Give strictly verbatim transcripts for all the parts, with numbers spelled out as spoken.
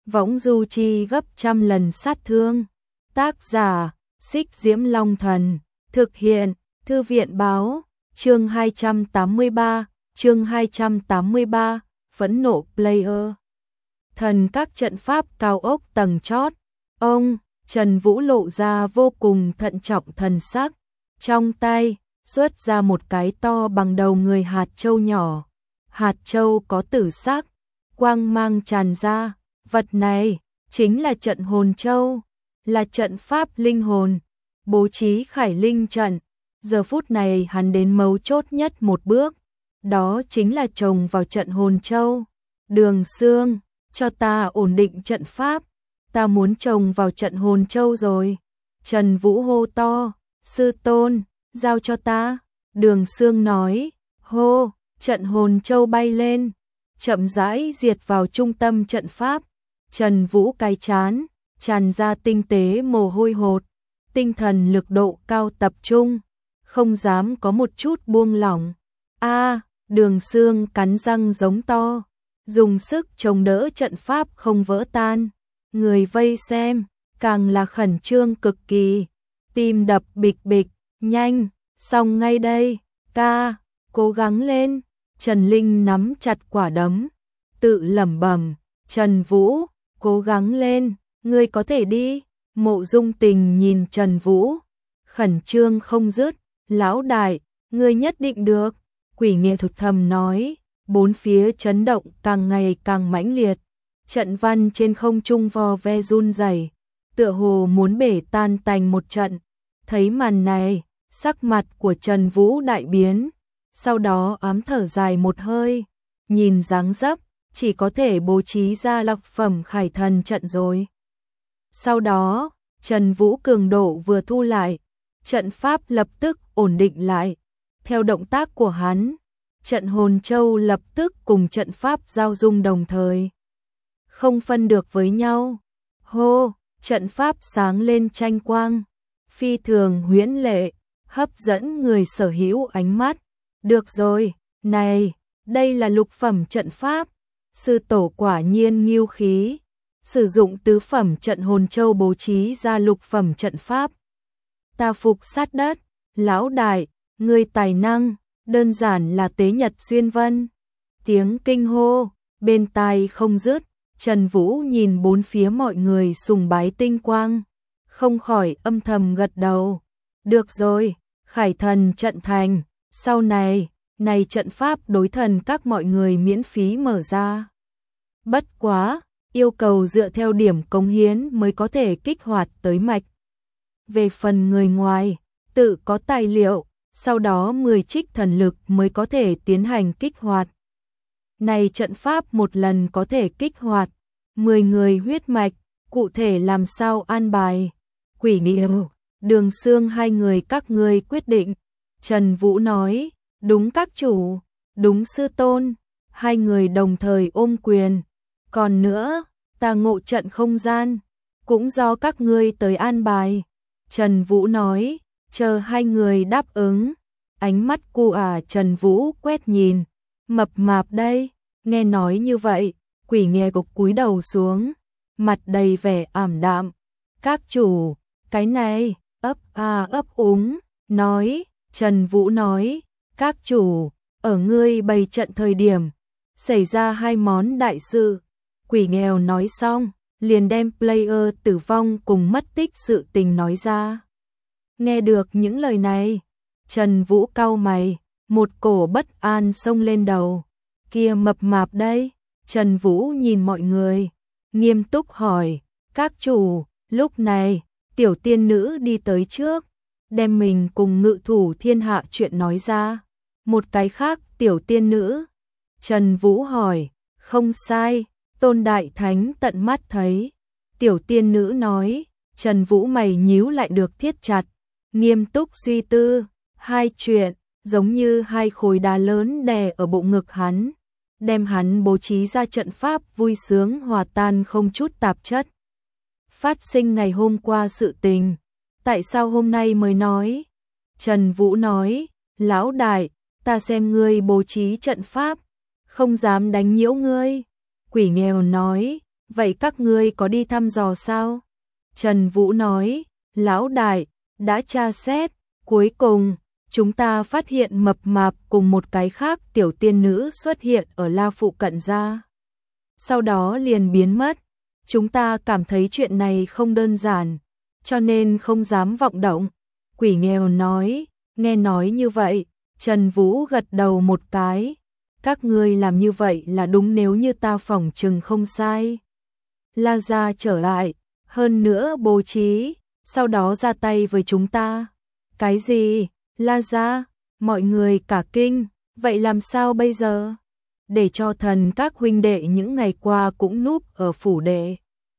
võng du chi gấp trăm lần sát thương. Tác giả, Xích Diễm Long Thần, thực hiện, Thư viện báo, chương hai trăm tám mươi ba, chương hai trăm tám mươi ba, phẫn nộ player. Thần các trận pháp cao ốc tầng chót, ông, Trần Vũ lộ ra vô cùng thận trọng thần sắc, trong tay, xuất ra một cái to bằng đầu người hạt châu nhỏ. Hạt châu có tử sắc, quang mang tràn ra, vật này chính là trận hồn châu, là trận pháp linh hồn, bố trí khải linh trận. Giờ phút này hắn đến mấu chốt nhất một bước, đó chính là trồng vào trận hồn châu. Đường Sương, cho ta ổn định trận pháp, ta muốn trồng vào trận hồn châu rồi. Trần Vũ hô to, sư tôn, giao cho ta. Đường Sương nói, hô, trận hồn châu bay lên, chậm rãi diệt vào trung tâm trận pháp. Trần Vũ cái chán, tràn ra tinh tế mồ hôi hột, tinh thần lực độ cao tập trung, không dám có một chút buông lỏng. A, Đường Sương cắn răng giống to, dùng sức chống đỡ trận pháp không vỡ tan. Người vây xem, càng là khẩn trương cực kỳ, tim đập bịch bịch, nhanh, xong ngay đây, ca, cố gắng lên. Trần Linh nắm chặt quả đấm, tự lẩm bẩm, Trần Vũ, cố gắng lên, ngươi có thể đi. Mộ Dung Tình nhìn Trần Vũ, khẩn trương không dứt, lão đại, ngươi nhất định được. Quỷ Nghệ Thuật thầm nói, bốn phía chấn động càng ngày càng mãnh liệt, trận văn trên không trung vò ve run rẩy, tựa hồ muốn bể tan tành một trận. Thấy màn này, sắc mặt của Trần Vũ đại biến, sau đó ám thở dài một hơi, nhìn dáng dấp, chỉ có thể bố trí ra lọc phẩm khải thần trận rồi. Sau đó, Trần Vũ cường độ vừa thu lại, trận pháp lập tức ổn định lại. Theo động tác của hắn, trận hồn châu lập tức cùng trận pháp giao dung đồng thời, không phân được với nhau. Hô, trận pháp sáng lên tranh quang, phi thường huyễn lệ, hấp dẫn người sở hữu ánh mắt. Được rồi, này, đây là lục phẩm trận pháp, sư tổ quả nhiên nghiêu khí, sử dụng tứ phẩm trận hồn châu bố trí ra lục phẩm trận pháp. Ta phục sát đất, lão đại, ngươi tài năng, đơn giản là tế nhật xuyên vân. Tiếng kinh hô, bên tai không dứt, Trần Vũ nhìn bốn phía mọi người sùng bái tinh quang, không khỏi âm thầm gật đầu. Được rồi, khải thần trận thành, sau này, này trận pháp đối thần các mọi người miễn phí mở ra. Bất quá, yêu cầu dựa theo điểm cống hiến mới có thể kích hoạt tới mạch. Về phần người ngoài, tự có tài liệu, sau đó mười trích thần lực mới có thể tiến hành kích hoạt. Này trận pháp một lần có thể kích hoạt mười người huyết mạch, cụ thể làm sao an bài. Quỷ Nghị, Đường Sương hai người các ngươi quyết định. Trần Vũ nói, đúng các chủ, đúng sư tôn. Hai người đồng thời ôm quyền. Còn nữa, ta ngộ trận không gian, cũng do các ngươi tới an bài. Trần Vũ nói, chờ hai người đáp ứng. Ánh mắt cu ả Trần Vũ quét nhìn, mập mạp đây. Nghe nói như vậy, Quỷ Nghe gục cúi đầu xuống, mặt đầy vẻ ảm đạm. Các chủ, cái này, ấp a ấp úng, nói, Trần Vũ nói, các chủ, ở ngươi bày trận thời điểm, xảy ra hai món đại sự. Quỷ Nghèo nói xong, liền đem player tử vong cùng mất tích sự tình nói ra. Nghe được những lời này, Trần Vũ cau mày, một cổ bất an xông lên đầu. Kia mập mạp đây. Trần Vũ nhìn mọi người, nghiêm túc hỏi, các chủ. Lúc này, tiểu tiên nữ đi tới trước, đem mình cùng ngự thủ thiên hạ chuyện nói ra. Một cái khác tiểu tiên nữ. Trần Vũ hỏi, không sai, Tôn Đại Thánh tận mắt thấy. Tiểu tiên nữ nói. Trần Vũ mày nhíu lại được thiết chặt, nghiêm túc suy tư. Hai chuyện, giống như hai khối đá lớn đè ở bộ ngực hắn, đem hắn bố trí ra trận pháp vui sướng hòa tan không chút tạp chất. Phát sinh ngày hôm qua sự tình, tại sao hôm nay mới nói? Trần Vũ nói, lão đại, ta xem ngươi bố trí trận pháp, không dám đánh nhiễu ngươi. Quỷ Nghèo nói, vậy các ngươi có đi thăm dò sao? Trần Vũ nói, lão đại, đã tra xét, cuối cùng, chúng ta phát hiện mập mạp cùng một cái khác tiểu tiên nữ xuất hiện ở La phụ cận ra. Sau đó liền biến mất, chúng ta cảm thấy chuyện này không đơn giản, cho nên không dám vọng động. Quỷ nghèo nói, nghe nói như vậy, Trần Vũ gật đầu một cái. Các ngươi làm như vậy là đúng, nếu như ta phỏng chừng không sai. La gia trở lại, hơn nữa bố trí, sau đó ra tay với chúng ta. Cái gì? La gia? Mọi người cả kinh, vậy làm sao bây giờ? Để cho thần các huynh đệ những ngày qua cũng núp ở phủ đệ.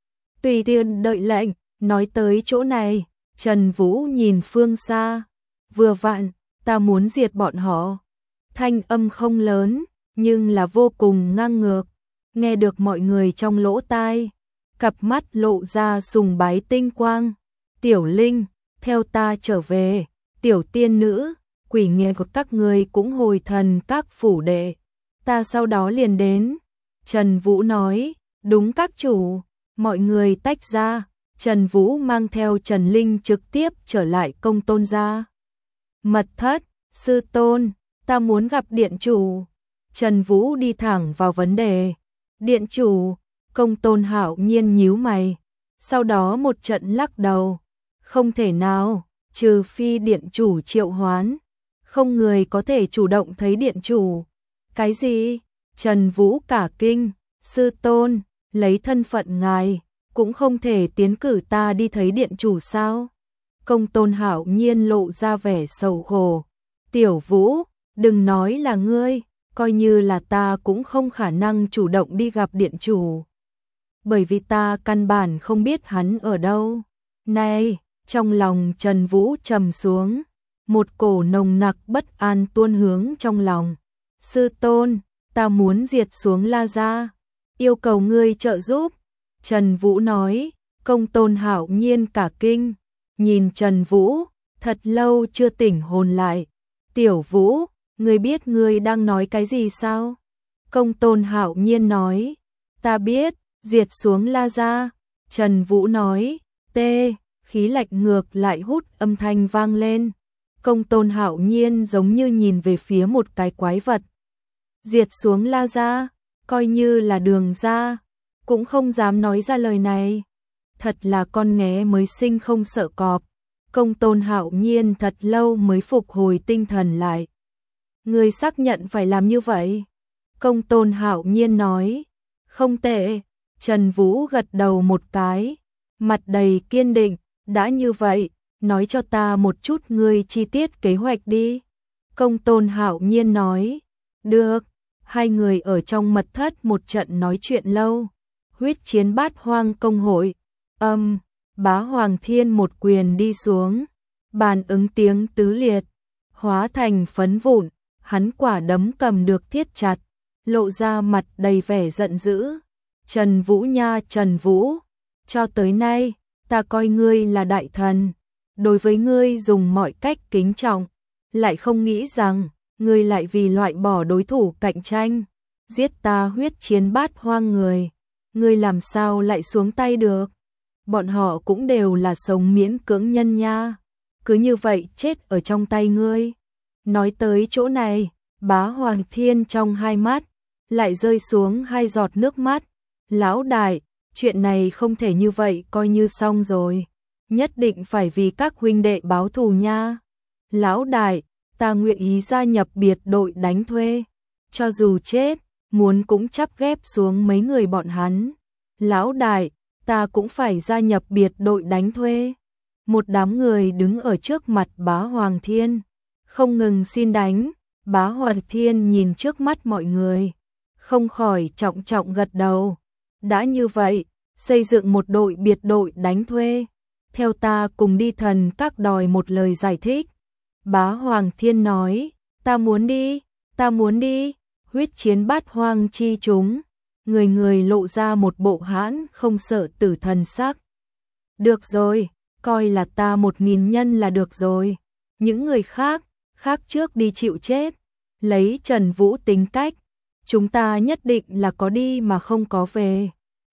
Tùy tiện đợi lệnh, nói tới chỗ này, Trần Vũ nhìn phương xa. Vừa vặn, ta muốn diệt bọn họ. Thanh âm không lớn, nhưng là vô cùng ngang ngược. Nghe được mọi người trong lỗ tai, cặp mắt lộ ra sùng bái tinh quang. Tiểu Linh, theo ta trở về. Tiểu tiên nữ, quỷ nghèo của các người cũng hồi thần các phủ đệ. Ta sau đó liền đến. Trần Vũ nói, đúng các chủ. Mọi người tách ra. Trần Vũ mang theo Trần Linh trực tiếp trở lại Công Tôn gia. Mật thất, sư tôn, ta muốn gặp điện chủ. Trần Vũ đi thẳng vào vấn đề. Điện chủ, Công Tôn Hạo Nhiên nhíu mày. Sau đó một trận lắc đầu. Không thể nào, trừ phi điện chủ triệu hoán. Không người có thể chủ động thấy điện chủ. Cái gì? Trần Vũ cả kinh. Sư tôn, lấy thân phận ngài, cũng không thể tiến cử ta đi thấy điện chủ sao? Công Tôn Hạo Nhiên lộ ra vẻ sầu khổ. Tiểu Vũ, đừng nói là ngươi, coi như là ta cũng không khả năng chủ động đi gặp điện chủ. Bởi vì ta căn bản không biết hắn ở đâu. Này, trong lòng Trần Vũ trầm xuống, một cổ nồng nặc bất an tuôn hướng trong lòng. Sư tôn, ta muốn diệt xuống La gia, yêu cầu ngươi trợ giúp. Trần Vũ nói. Công Tôn Hạo Nhiên cả kinh, nhìn Trần Vũ, thật lâu chưa tỉnh hồn lại. Tiểu Vũ, ngươi biết ngươi đang nói cái gì sao? Công Tôn Hạo Nhiên nói, ta biết, diệt xuống La gia. Trần Vũ nói, tê, khí lạnh ngược lại hút âm thanh vang lên. Công Tôn Hạo Nhiên giống như nhìn về phía một cái quái vật. Diệt xuống La gia, coi như là Đường gia, cũng không dám nói ra lời này. Thật là con nghé mới sinh không sợ cọp. Công Tôn Hạo Nhiên thật lâu mới phục hồi tinh thần lại. Ngươi xác nhận phải làm như vậy? Công Tôn Hạo Nhiên nói. Không tệ. Trần Vũ gật đầu một cái, mặt đầy kiên định. Đã như vậy, nói cho ta một chút ngươi chi tiết kế hoạch đi. Công Tôn Hạo Nhiên nói. Được. Hai người ở trong mật thất một trận nói chuyện lâu. Huyết chiến bát hoang công hội. Âm, Bá Hoàng Thiên một quyền đi xuống, bàn ứng tiếng tứ liệt, hóa thành phấn vụn. Hắn quả đấm cầm được thiết chặt, lộ ra mặt đầy vẻ giận dữ. Trần Vũ nha, Trần Vũ, cho tới nay, ta coi ngươi là đại thần, đối với ngươi dùng mọi cách kính trọng, lại không nghĩ rằng, ngươi lại vì loại bỏ đối thủ cạnh tranh, giết ta huyết chiến bát hoang người. Ngươi làm sao lại xuống tay được? Bọn họ cũng đều là sống miễn cưỡng nhân nha. Cứ như vậy chết ở trong tay ngươi. Nói tới chỗ này, Bá Hoàng Thiên trong hai mắt lại rơi xuống hai giọt nước mắt. Lão đại, chuyện này không thể như vậy coi như xong rồi. Nhất định phải vì các huynh đệ báo thù nha. Lão đại, ta nguyện ý gia nhập biệt đội đánh thuê. Cho dù chết, muốn cũng chắp ghép xuống mấy người bọn hắn. Lão đại, ta cũng phải gia nhập biệt đội đánh thuê. Một đám người đứng ở trước mặt Bá Hoàng Thiên, không ngừng xin đánh. Bá Hoàng Thiên nhìn trước mắt mọi người, không khỏi trọng trọng gật đầu. Đã như vậy, xây dựng một đội biệt đội đánh thuê. Theo ta cùng đi thần các đòi một lời giải thích. Bá Hoàng Thiên nói, ta muốn đi, ta muốn đi. Huyết chiến bát hoang chi chúng, người người lộ ra một bộ hãn không sợ tử thần sắc. Được rồi, coi là ta một nghìn nhân là được rồi. Những người khác, khác trước đi chịu chết. Lấy Trần Vũ tính cách, chúng ta nhất định là có đi mà không có về.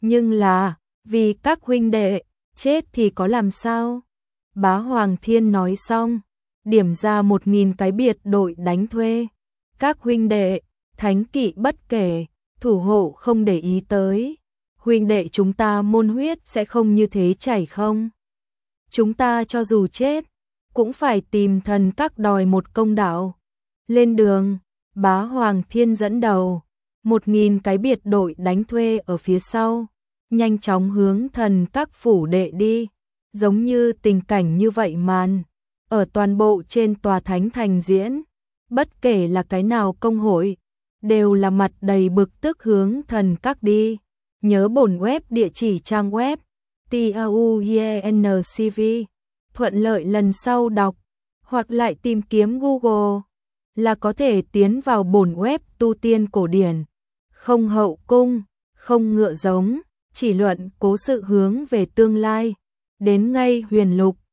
Nhưng là, vì các huynh đệ, chết thì có làm sao? Bá Hoàng Thiên nói xong, điểm ra một nghìn cái biệt đội đánh thuê. Các huynh đệ, thánh kỵ bất kể, thủ hộ không để ý tới. Huynh đệ chúng ta môn huyết sẽ không như thế chảy không? Chúng ta cho dù chết, cũng phải tìm thần các đòi một công đạo. Lên đường, Bá Hoàng Thiên dẫn đầu, một nghìn cái biệt đội đánh thuê ở phía sau, nhanh chóng hướng thần các phủ đệ đi. Giống như tình cảnh như vậy màn, ở toàn bộ trên tòa thánh thành diễn, bất kể là cái nào công hội, đều là mặt đầy bực tức hướng thần các đi. Nhớ bổn web địa chỉ trang web tauyencv, thuận lợi lần sau đọc, hoặc lại tìm kiếm Google, là có thể tiến vào bổn web tu tiên cổ điển. Không hậu cung, không ngựa giống, chỉ luận cố sự hướng về tương lai. Đến ngay huyền lục,